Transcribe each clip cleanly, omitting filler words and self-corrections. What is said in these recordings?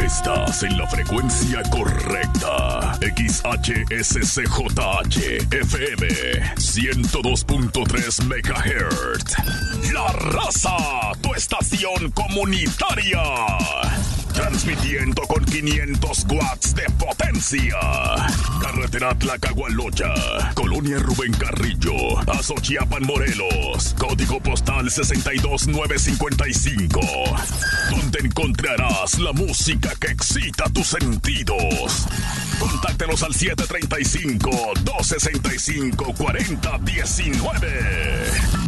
Estás en la frecuencia correcta. XHSCJH FM 102.3 MHz. La Raza, tu estación comunitaria. Transmitiendo con 500 watts de potencia. Carretera Tlacahualoya, Colonia Rubén Carrillo, Azochiapan, Morelos. Código postal 62955. Donde encontrarás la música que excita tus sentidos. Contáctenos al 735-265-4019.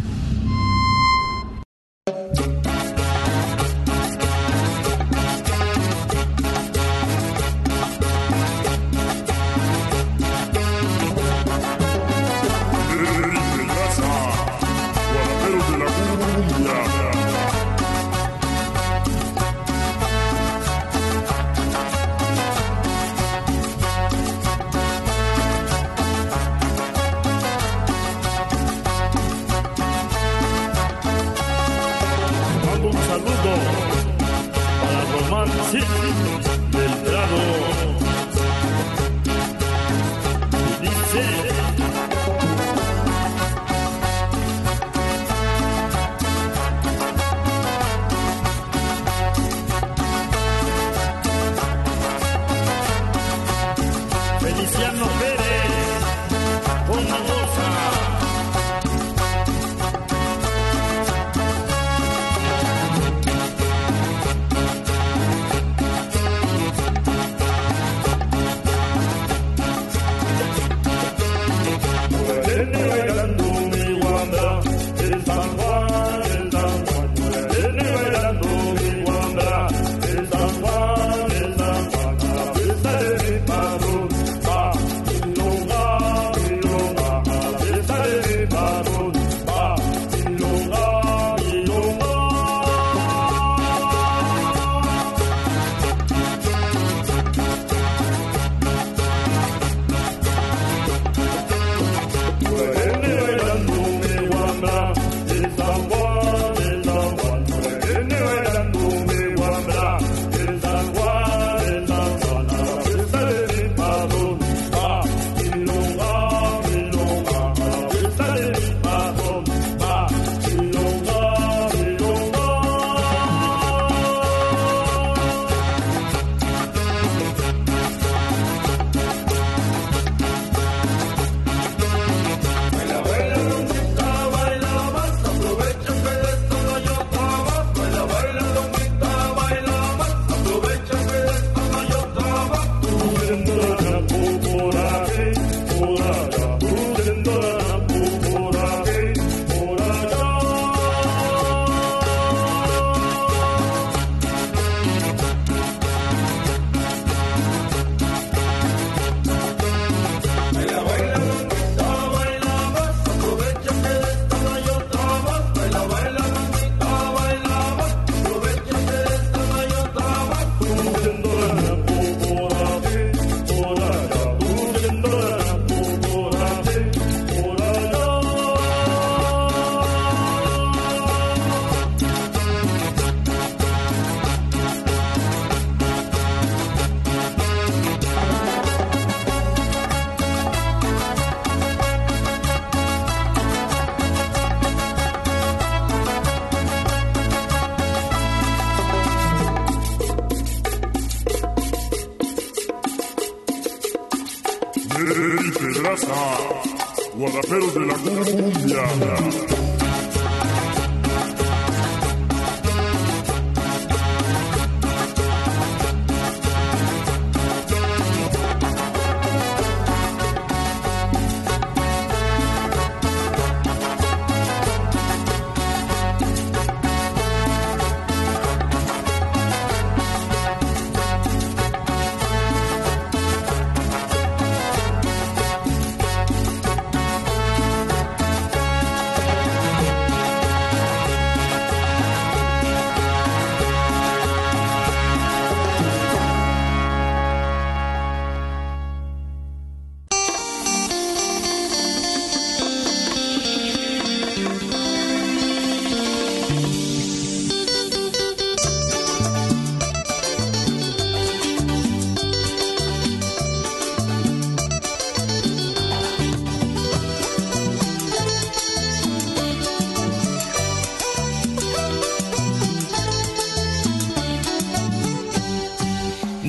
Guaraperos de la cumbia.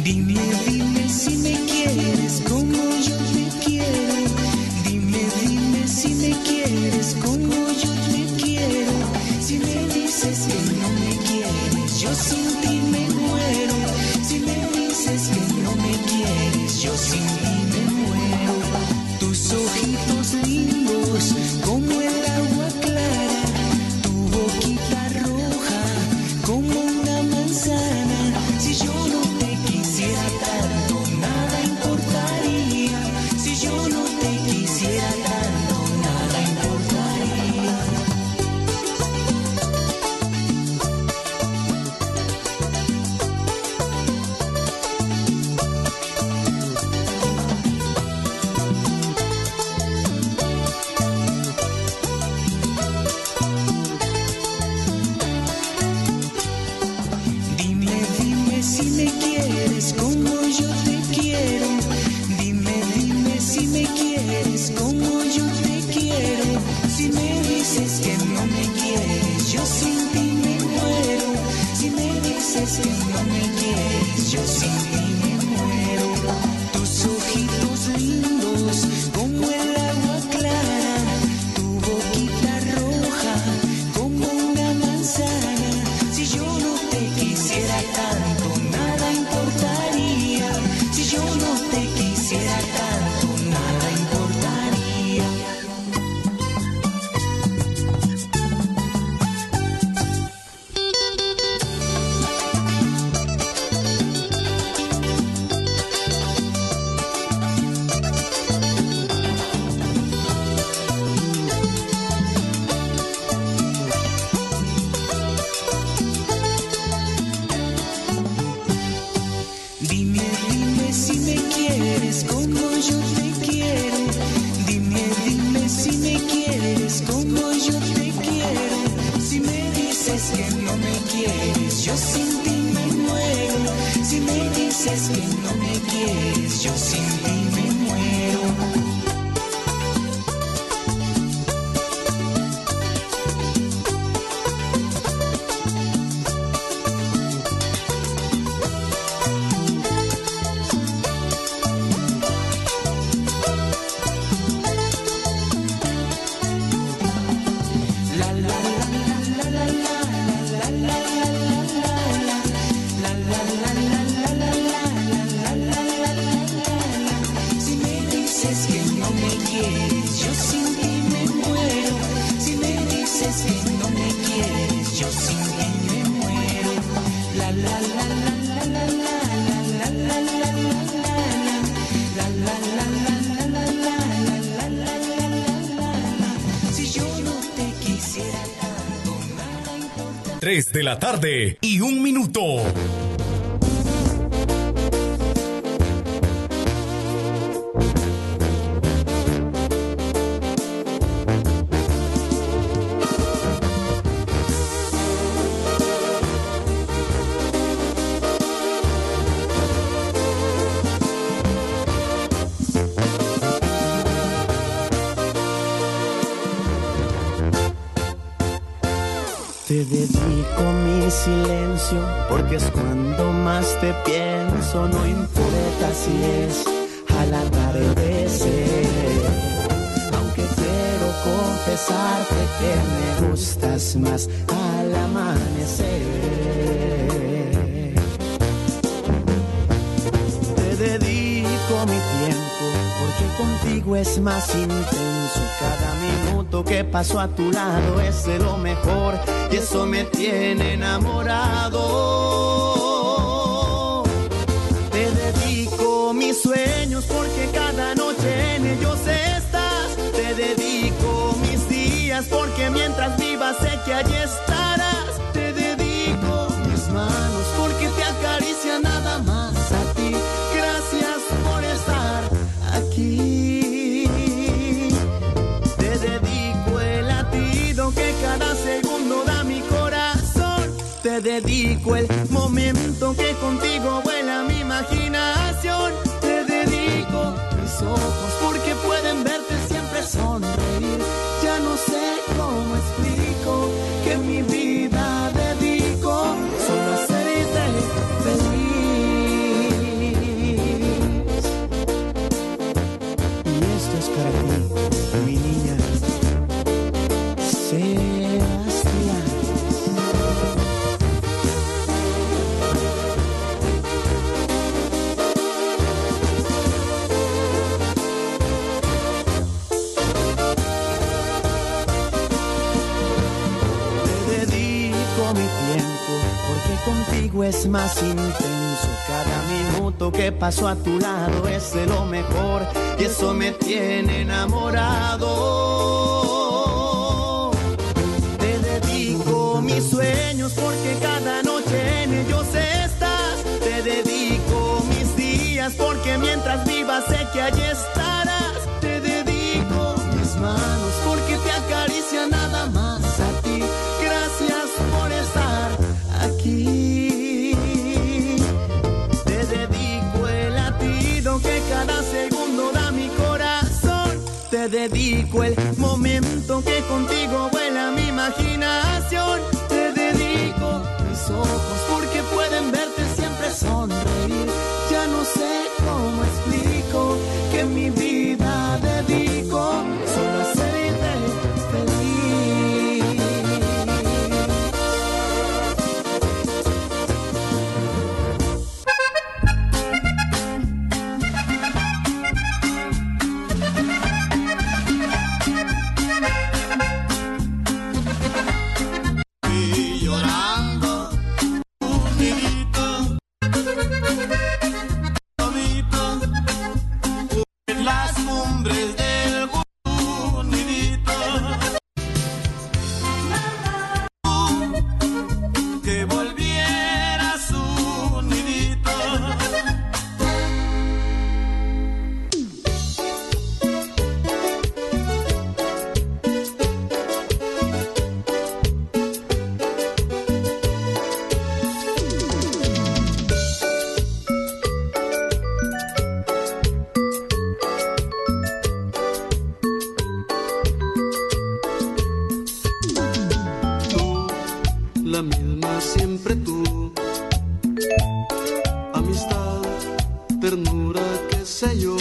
Dime, dime si me quieres como yo te quiero. Dime, dime si me quieres como yo te quiero. Si me dices que no me quieres, yo sin ti me muero. Si me dices que no me quieres, yo sin ti me muero. Tus ojitos lindos como el agua clara, tu boquita roja como una manzana. Si yo no te quisiera tanto, nada importaría. Si yo no te quisiera tanto, nada importaría. Dime, dime si me quieres como yo te quiero. Dime, dime si me quieres como yo te quiero. Si me dices que no me quieres, yo sin ti me muero. Si me dices que no me quieres, yo sin ti me muero. Tus ojitos lindos como el agua clara, tu boquita roja como una manzana. Si yo no te quisiera tanto, nada importaría. Si yo no te quisiera tanto, nada importaría. Dime, dime si me quieres como yo te quiero. Dime, dime si me quieres como yo te quiero. Si me dices que no me quieres, yo sin ti me muero. Si me dices que no me quieres, yo sin ti me muero. La la la la la la la la Si me dices que no me quieres, yo sin ti me muero. Si me dices que no me quieres, yo sin ti me muero. La la la la la la la la la la la la la la. Si yo no te quisiera tanto, nada importa. 3 de la tarde y 1 minuto. Te dedico mi silencio porque es cuando más te pienso. No importa si es al atardecer, aunque quiero confesarte que me gustas más al amanecer. Te dedico mi tiempo porque contigo es más intenso. Cada minuto que paso a tu lado es de lo mejor y eso me tiene enamorado. Te dedico mis sueños porque cada noche en ellos estás. Te dedico mis días porque mientras vivas sé que allí estarás. Te dedico mis manos porque te acaricia nada más a ti. Gracias por estar aquí. Te dedico el latido que cada segundo da mi corazón. Te dedico el momento que contigo vuela mi imaginación. Te dedico mis ojos porque pueden verte siempre sonreír. Ya no sé cómo explico que mi vida dedico solo a hacerte feliz. más intenso. Cada minuto que paso a tu lado es de lo mejor y eso me tiene enamorado. Te dedico mis sueños porque cada noche en ellos estás. Te dedico mis días porque mientras vivas sé que allí estarás. Te dedico mis manos porque te acaricia nada más a ti. Gracias por estar aquí. Te dedico el latido que cada segundo da mi corazón. Te dedico el momento que contigo vuela mi imaginación. Te dedico mis ojos porque pueden verte siempre sonreír. Ya no sé cómo explico que mi vida dedico solo a hacerte feliz. Y llorando un nidito, todito, en las cumbres del nidito. Que volviera su nidito. Tú, la misma siempre tú, amistad, ternura, qué sé yo.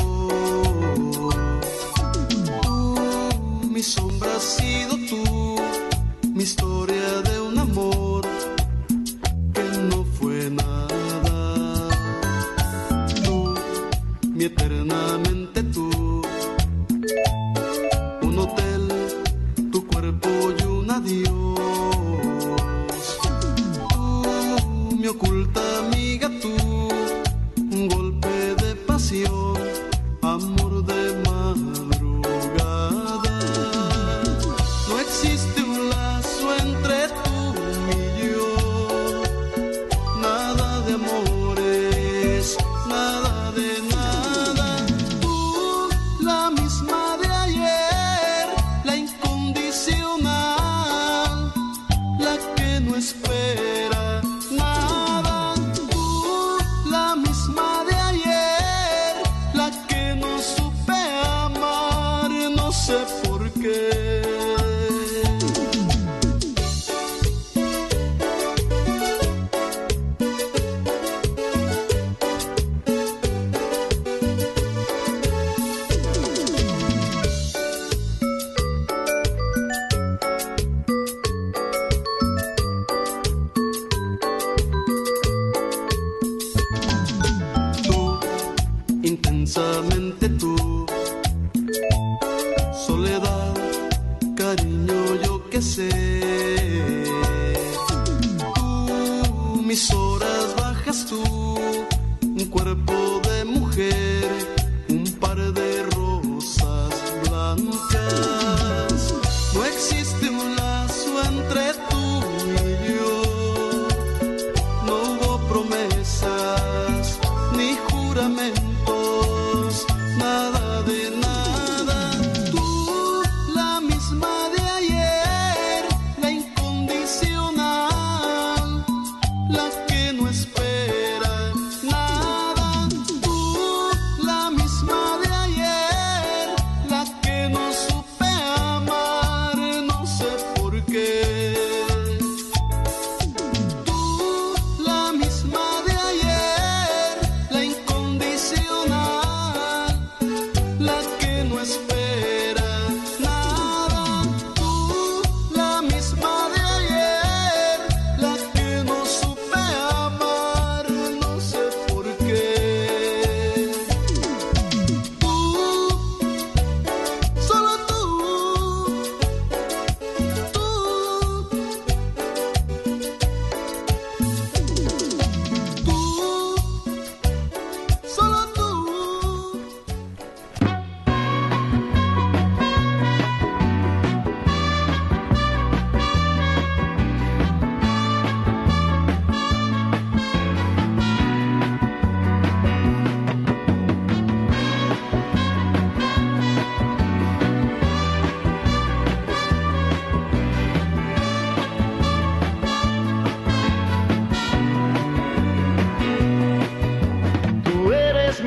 Tú, mi sombra has sido tú, mi historia de un amor que no fue nada. Tú, mi eternamente tú, un hotel, tu cuerpo y un adiós. Tú, mi oculta amiga, tú, un golpe de pasión, amor de madrugada. No existe un lazo entre tú y yo, nada de amores, nada de nada. Tú, la misma de ayer, la incondicional, la que no espera nada. Tú, la misma de ayer, la que no supe amar, no sé por qué. Tú, intensamente tú, soledad, cariño, yo qué sé. Tú, mis horas bajas tú, un cuerpo de mujer, un par de rosas blancas. No existe un lazo entre tú y yo, no hubo promesas ni juramentos, nada de nada. Tú, la misma de ayer, la incondicional, la que no espera nada. Tú,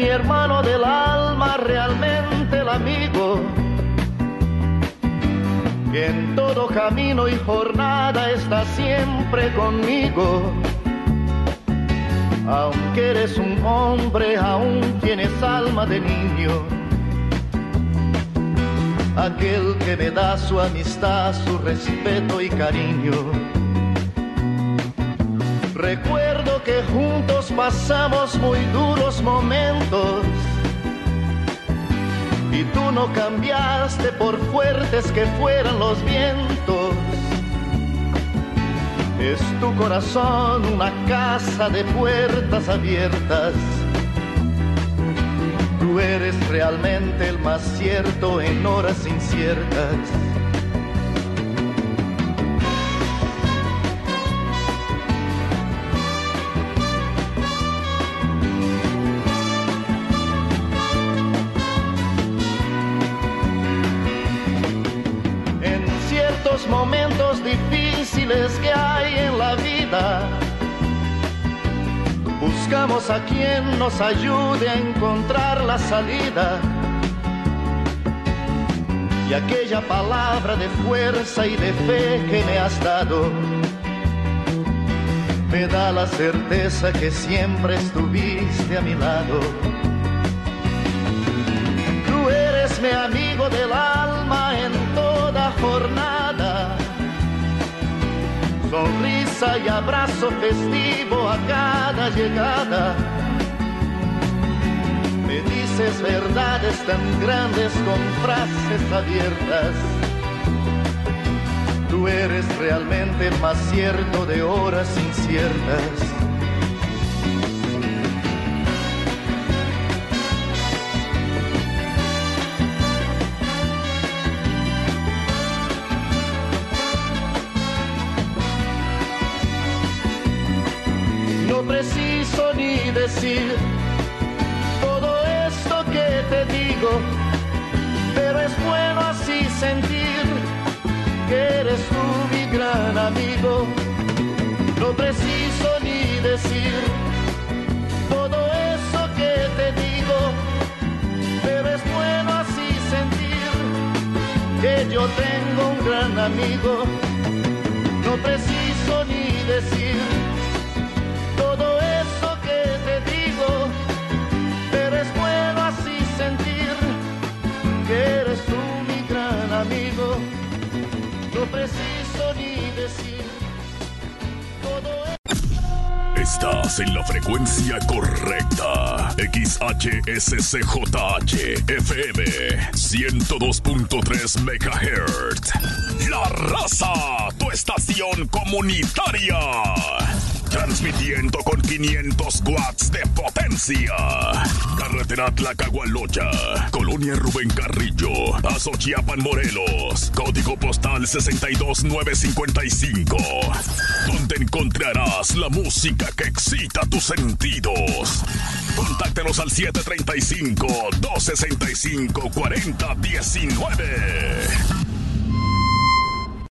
mi hermano del alma, realmente el amigo, que en todo camino y jornada está siempre conmigo. Aunque eres un hombre, aún tienes alma de niño. Aquel que me da su amistad, su respeto y cariño. Recuerdo que juntos pasamos muy duros momentos y tú no cambiaste por fuertes que fueran los vientos. Es tu corazón una casa de puertas abiertas. Tú eres realmente el más cierto en horas inciertas. Momentos difíciles que hay en la vida, buscamos a quien nos ayude a encontrar la salida. Y aquella palabra de fuerza y de fe que me has dado me da la certeza que siempre estuviste a mi lado. Tú eres mi amigo del alma en toda jornada, sonrisa y abrazo festivo a cada llegada. Me dices verdades tan grandes con frases abiertas. Tú eres realmente el más cierto de horas inciertas. No preciso ni decir todo esto que te digo, pero es bueno así sentir que eres tú mi gran amigo. No preciso ni decir todo eso que te digo, pero es bueno así sentir que yo tengo un gran amigo. No preciso ni decir todo eso que te digo, pero es bueno así sentir que eres tú mi gran amigo. No preciso ni decir todo eso. Estás en la frecuencia correcta. XHSCJH FM 102.3 MHz. La Raza, tu estación comunitaria. Transmitiendo con 500 watts de potencia. Carretera Tlacahualocha, Colonia Rubén Carrillo, Azochiapan, Morelos. Código postal 62955. Donde encontrarás la música que excita tus sentidos. Contáctenos al 735-265-4019.